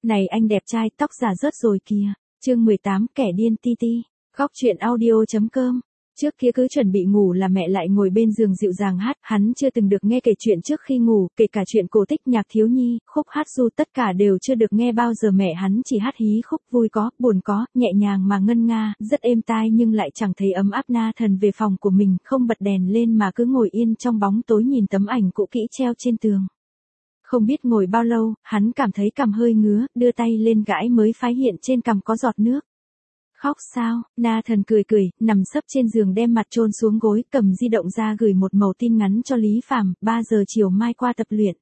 Này anh đẹp trai, tóc giả rớt rồi kìa. Chương 18, kẻ điên ti ti. Khóc chuyện audio.com. Trước kia cứ chuẩn bị ngủ là mẹ lại ngồi bên giường dịu dàng hát, hắn chưa từng được nghe kể chuyện trước khi ngủ, kể cả chuyện cổ tích nhạc thiếu nhi, khúc hát ru tất cả đều chưa được nghe bao giờ. Mẹ hắn chỉ hát hí khúc vui có, buồn có, nhẹ nhàng mà ngân nga, rất êm tai nhưng lại chẳng thấy ấm áp. Nathan về phòng của mình, không bật đèn lên mà cứ ngồi yên trong bóng tối nhìn tấm ảnh cũ kỹ treo trên tường. Không biết ngồi bao lâu, hắn cảm thấy cằm hơi ngứa, đưa tay lên gãi mới phát hiện trên cằm có giọt nước. Khóc sao? Nathan cười cười, nằm sấp trên giường đem mặt chôn xuống gối, cầm di động ra gửi một mẩu tin ngắn cho Lý Phàm, 3 giờ chiều mai qua tập luyện.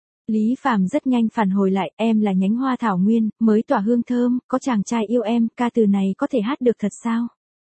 Lý Phàm rất nhanh phản hồi lại, em là nhánh hoa thảo nguyên, mới tỏa hương thơm, có chàng trai yêu em, ca từ này có thể hát được thật sao?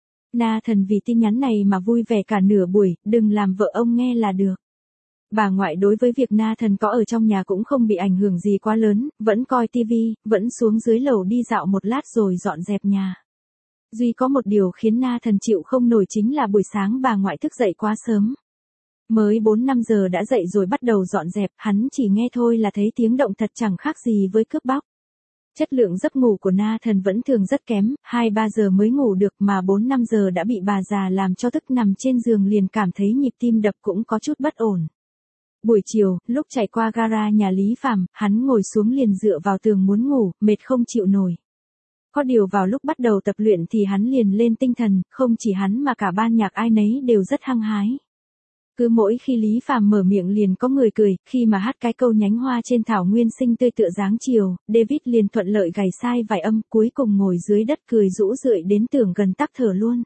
Nathan vì tin nhắn này mà vui vẻ cả nửa buổi, đừng làm vợ ông nghe là được. Bà ngoại đối với việc Nathan có ở trong nhà cũng không bị ảnh hưởng gì quá lớn, vẫn coi tivi, vẫn xuống dưới lầu đi dạo một lát rồi dọn dẹp nhà. Duy có một điều khiến Nathan chịu không nổi chính là buổi sáng bà ngoại thức dậy quá sớm. Mới 4-5 giờ đã dậy rồi bắt đầu dọn dẹp, hắn chỉ nghe thôi là thấy tiếng động thật chẳng khác gì với cướp bóc. Chất lượng giấc ngủ của Nathan vẫn thường rất kém, 2-3 giờ mới ngủ được mà 4-5 giờ đã bị bà già làm cho tức, nằm trên giường liền cảm thấy nhịp tim đập cũng có chút bất ổn. Buổi chiều, lúc chạy qua gara nhà Lý Phàm, hắn ngồi xuống liền dựa vào tường muốn ngủ, mệt không chịu nổi. Có điều vào lúc bắt đầu tập luyện thì hắn liền lên tinh thần, không chỉ hắn mà cả ban nhạc ai nấy đều rất hăng hái. Cứ mỗi khi Lý Phàm mở miệng liền có người cười, khi mà hát cái câu nhánh hoa trên thảo nguyên xinh tươi tựa dáng chiều, David liền thuận lợi gảy sai vài âm, cuối cùng ngồi dưới đất cười rũ rượi đến tưởng gần tắc thở luôn.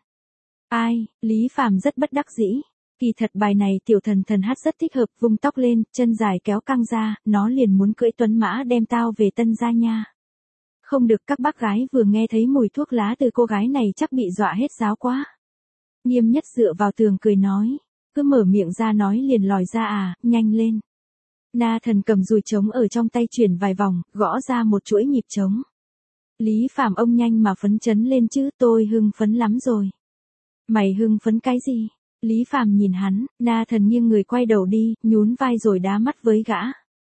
Ai, Lý Phàm rất bất đắc dĩ. Kỳ thật bài này tiểu thần thần hát rất thích hợp, vung tóc lên, chân dài kéo căng ra, nó liền muốn cưỡi tuấn mã đem tao về Tân gia nha. Không được, các bác gái vừa nghe thấy mùi thuốc lá từ cô gái này chắc bị dọa hết giáo quá. Nghiêm Nhất dựa vào tường cười nói, cứ mở miệng ra nói liền lòi ra à, nhanh lên. Nathan cầm dùi trống ở trong tay chuyển vài vòng, gõ ra một chuỗi nhịp trống. Lý Phàm ông nhanh mà phấn chấn lên chứ, tôi hưng phấn lắm rồi. Mày hưng phấn cái gì? Lý Phàm nhìn hắn, Nathan nghiêng người quay đầu đi, nhún vai rồi đá mắt với gã.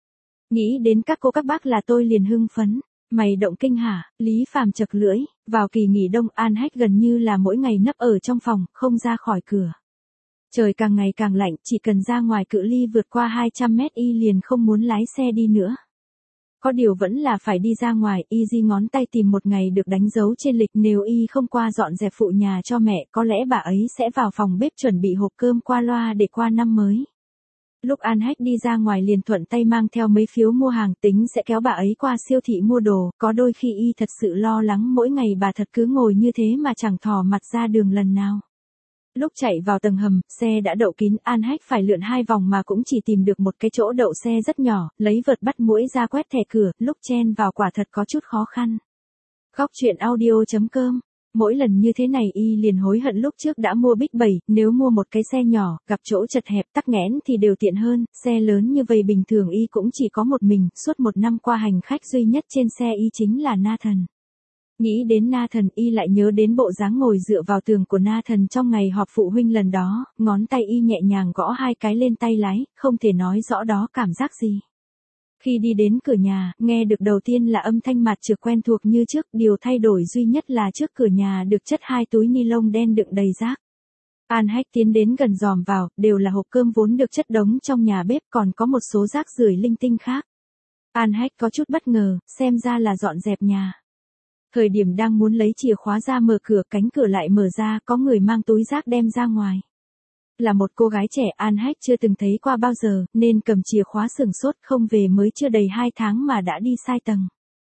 Nghĩ đến các cô các bác là tôi liền hưng phấn. Mày động kinh hả? Lý Phàm chật lưỡi, vào kỳ nghỉ đông An Hách gần như là mỗi ngày nấp ở trong phòng, không ra khỏi cửa. Trời càng ngày càng lạnh, chỉ cần ra ngoài cự ly vượt qua 200 mét y liền không muốn lái xe đi nữa. Có điều vẫn là phải đi ra ngoài, y di ngón tay tìm một ngày được đánh dấu trên lịch, nếu y không qua dọn dẹp phụ nhà cho mẹ, có lẽ bà ấy sẽ vào phòng bếp chuẩn bị hộp cơm qua loa để qua năm mới. Lúc An Hách đi ra ngoài liền thuận tay mang theo mấy phiếu mua hàng, tính sẽ kéo bà ấy qua siêu thị mua đồ, có đôi khi y thật sự lo lắng mỗi ngày bà thật cứ ngồi như thế mà chẳng thò mặt ra đường lần nào. Lúc chạy vào tầng hầm, xe đã đậu kín, An Hách phải lượn 2 vòng mà cũng chỉ tìm được một cái chỗ đậu xe rất nhỏ, lấy vợt bắt muỗi ra quét thẻ cửa, lúc chen vào quả thật có chút khó khăn. Khóc chuyện audio.com. Mỗi lần như thế này y liền hối hận lúc trước đã mua Big 7, nếu mua một cái xe nhỏ, gặp chỗ chật hẹp tắc nghẽn thì đều tiện hơn, xe lớn như vậy bình thường y cũng chỉ có một mình, suốt 1 năm qua hành khách duy nhất trên xe y chính là Nathan. Nghĩ đến Nathan y lại nhớ đến bộ dáng ngồi dựa vào tường của Nathan trong ngày họp phụ huynh lần đó, ngón tay y nhẹ nhàng gõ 2 cái lên tay lái, không thể nói rõ đó cảm giác gì. Khi đi đến cửa nhà, nghe được đầu tiên là âm thanh mạt trược quen thuộc như trước, điều thay đổi duy nhất là trước cửa nhà được chất 2 túi ni lông đen đựng đầy rác. An Hách tiến đến gần dòm vào, đều là hộp cơm vốn được chất đống trong nhà bếp, còn có một số rác rưởi linh tinh khác. An Hách có chút bất ngờ, xem ra là dọn dẹp nhà. Thời điểm đang muốn lấy chìa khóa ra mở cửa, cánh cửa lại mở ra, có người mang túi rác đem ra ngoài. Là một cô gái trẻ An Hách chưa từng thấy qua bao giờ, nên cầm chìa khóa sửng sốt, không về mới chưa đầy 2 tháng mà đã đi sai tầng.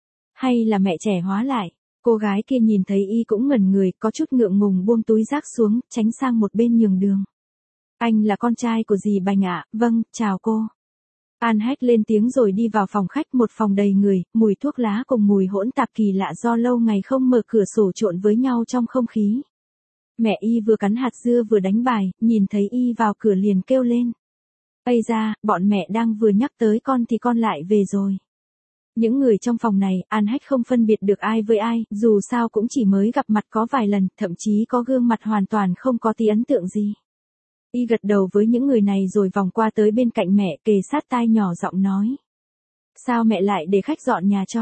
Hay là mẹ trẻ hóa lại? Cô gái kia nhìn thấy y cũng ngẩn người, có chút ngượng ngùng buông túi rác xuống, tránh sang một bên nhường đường. Anh là con trai của dì Bành ạ? Vâng, chào cô. An Hách lên tiếng rồi đi vào phòng khách, một phòng đầy người, mùi thuốc lá cùng mùi hỗn tạp kỳ lạ do lâu ngày không mở cửa sổ trộn với nhau trong không khí. Mẹ y vừa cắn hạt dưa vừa đánh bài, nhìn thấy y vào cửa liền kêu lên. Ây da, bọn mẹ đang vừa nhắc tới con thì con lại về rồi. Những người trong phòng này, An Hách không phân biệt được ai với ai, dù sao cũng chỉ mới gặp mặt có vài lần, thậm chí có gương mặt hoàn toàn không có tí ấn tượng gì. Y gật đầu với những người này rồi vòng qua tới bên cạnh mẹ, kề sát tai nhỏ giọng nói. Sao mẹ lại để khách dọn nhà cho?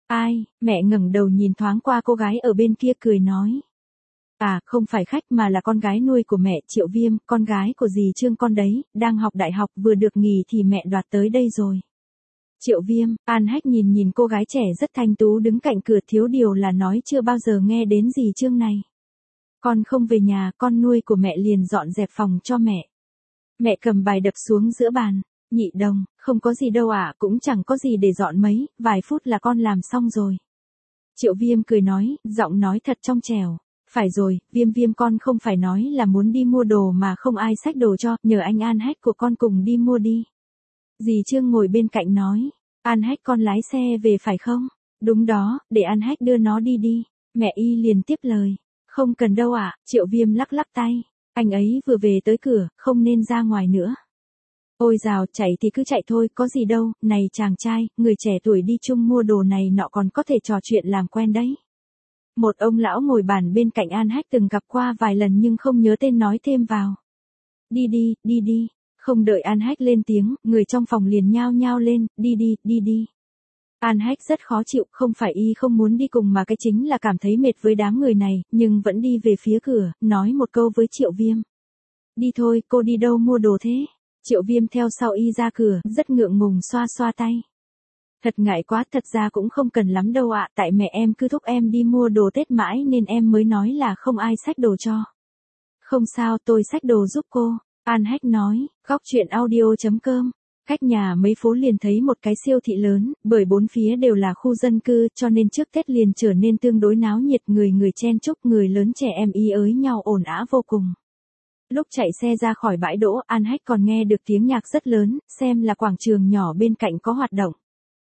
Ai, mẹ ngẩng đầu nhìn thoáng qua cô gái ở bên kia cười nói. À, không phải khách mà là con gái nuôi của mẹ, Triệu Viêm, con gái của dì Trương con đấy, đang học đại học vừa được nghỉ thì mẹ đoạt tới đây rồi. Triệu Viêm, An Hách nhìn nhìn cô gái trẻ rất thanh tú đứng cạnh cửa, thiếu điều là nói chưa bao giờ nghe đến dì Trương này. Con không về nhà, con nuôi của mẹ liền dọn dẹp phòng cho mẹ. Mẹ cầm bài đập xuống giữa bàn. Nhị Đồng, không có gì đâu ạ, cũng chẳng có gì để dọn mấy, vài phút là con làm xong rồi. Triệu Viêm cười nói, giọng nói thật trong trẻo. Phải rồi, Viêm con không phải nói là muốn đi mua đồ mà không ai xách đồ cho, nhờ anh An Hách của con cùng đi mua đi. Dì Trương ngồi bên cạnh nói, An Hách con lái xe về phải không? Đúng đó, để An Hách đưa nó đi đi. Mẹ y liền tiếp lời, không cần đâu ạ, Triệu Viêm lắc lắc tay, anh ấy vừa về tới cửa, không nên ra ngoài nữa. Ôi dào, chạy thì cứ chạy thôi, có gì đâu, này chàng trai, người trẻ tuổi đi chung mua đồ này nọ còn có thể trò chuyện làm quen đấy. Một ông lão ngồi bàn bên cạnh An Hách từng gặp qua vài lần nhưng không nhớ tên nói thêm vào. Đi đi. Không đợi An Hách lên tiếng, người trong phòng liền nhao nhao lên, đi đi. An Hách rất khó chịu, không phải y không muốn đi cùng mà cái chính là cảm thấy mệt với đám người này, nhưng vẫn đi về phía cửa, nói một câu với Triệu Viêm. Đi thôi, cô đi đâu mua đồ thế? Triệu Viêm theo sau y ra cửa, rất ngượng ngùng xoa xoa tay. Thật ngại quá, thật ra cũng không cần lắm đâu ạ, tại mẹ em cứ thúc em đi mua đồ Tết mãi nên em mới nói là không ai xách đồ cho. Không sao, tôi xách đồ giúp cô, An Hách nói, góc chuyện audio.com. Cách nhà mấy phố liền thấy một cái siêu thị lớn, bởi bốn phía đều là khu dân cư cho nên trước Tết liền trở nên tương đối náo nhiệt, người chen chúc, người lớn trẻ em y ới nhau ồn ào vô cùng. Lúc chạy xe ra khỏi bãi đỗ, An Hách còn nghe được tiếng nhạc rất lớn, xem là quảng trường nhỏ bên cạnh có hoạt động.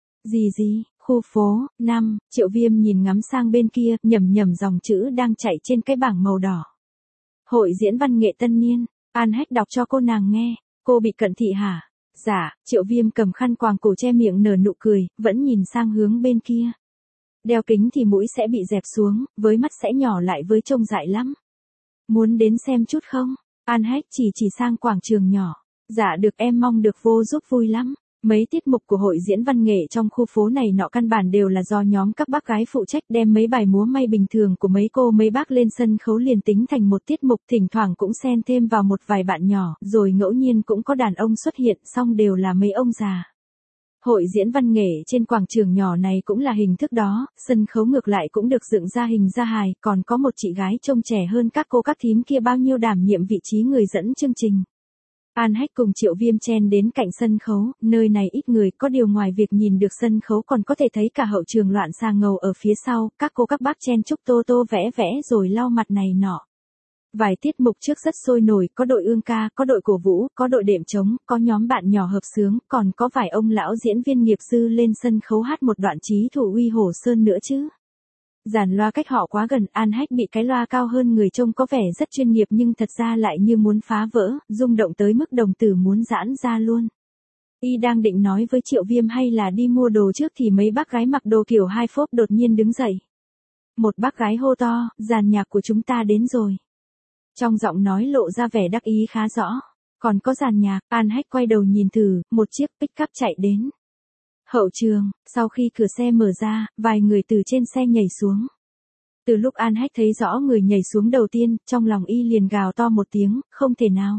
Gì, khu phố, 5, Triệu Viêm nhìn ngắm sang bên kia, nhầm dòng chữ đang chạy trên cái bảng màu đỏ. Hội diễn văn nghệ tân niên, An Hách đọc cho cô nàng nghe, cô bị cận thị hả? Dạ, Triệu Viêm cầm khăn quàng cổ che miệng nở nụ cười, vẫn nhìn sang hướng bên kia. Đeo kính thì mũi sẽ bị dẹp xuống, với mắt sẽ nhỏ lại với trông dại lắm. Muốn đến xem chút không? An Hách chỉ sang quảng trường nhỏ. Dạ được, em mong được vô giúp vui lắm. Mấy tiết mục của hội diễn văn nghệ trong khu phố này nọ căn bản đều là do nhóm các bác gái phụ trách, đem mấy bài múa may bình thường của mấy cô mấy bác lên sân khấu liền tính thành một tiết mục, thỉnh thoảng cũng xen thêm vào một vài bạn nhỏ, rồi ngẫu nhiên cũng có đàn ông xuất hiện, xong đều là mấy ông già. Hội diễn văn nghệ trên quảng trường nhỏ này cũng là hình thức đó, sân khấu ngược lại cũng được dựng ra hình ra hài, còn có một chị gái trông trẻ hơn các cô các thím kia bao nhiêu đảm nhiệm vị trí người dẫn chương trình. An Hách cùng Triệu Viêm chen đến cạnh sân khấu, nơi này ít người, có điều ngoài việc nhìn được sân khấu còn có thể thấy cả hậu trường loạn xà ngầu ở phía sau, các cô các bác chen chúc tô vẽ rồi lau mặt này nọ. Vài tiết mục trước rất sôi nổi, có đội ương ca, có đội cổ vũ, có đội đệm trống, có nhóm bạn nhỏ hợp xướng, còn có vài ông lão diễn viên nghiệp dư lên sân khấu hát một đoạn chí thủ uy Hồ Sơn nữa chứ. Dàn loa cách họ quá gần, An Hách bị cái loa cao hơn người trông có vẻ rất chuyên nghiệp nhưng thật ra lại như muốn phá vỡ, rung động tới mức đồng tử muốn giãn ra luôn. Y đang định nói với Triệu Viêm hay là đi mua đồ trước thì mấy bác gái mặc đồ kiểu hai phốp đột nhiên đứng dậy. Một bác gái hô to, dàn nhạc của chúng ta đến rồi. Trong giọng nói lộ ra vẻ đắc ý khá rõ. Còn có dàn nhạc, An Hách quay đầu nhìn thử, một chiếc pick-up chạy đến. Hậu trường, sau khi cửa xe mở ra, vài người từ trên xe nhảy xuống. Từ lúc An Hách thấy rõ người nhảy xuống đầu tiên, trong lòng y liền gào to một tiếng, không thể nào.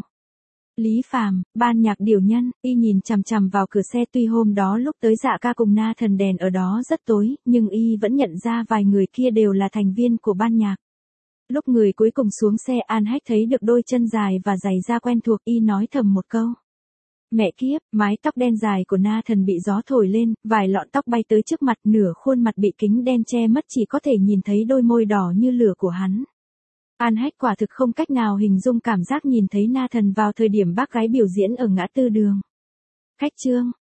Lý Phàm, ban nhạc điểu nhân, y nhìn chằm vào cửa xe, tuy hôm đó lúc tới dạ ca cùng Na Thần đèn ở đó rất tối, nhưng y vẫn nhận ra vài người kia đều là thành viên của ban nhạc. Lúc người cuối cùng xuống xe, An Hách thấy được đôi chân dài và giày da quen thuộc, y nói thầm một câu. Mẹ kiếp, mái tóc đen dài của Na Thần bị gió thổi lên, vài lọn tóc bay tới trước mặt, nửa khuôn mặt bị kính đen che mất, chỉ có thể nhìn thấy đôi môi đỏ như lửa của hắn. An Hách quả thực không cách nào hình dung cảm giác nhìn thấy Na Thần vào thời điểm bác gái biểu diễn ở ngã tư đường. Khách Trương,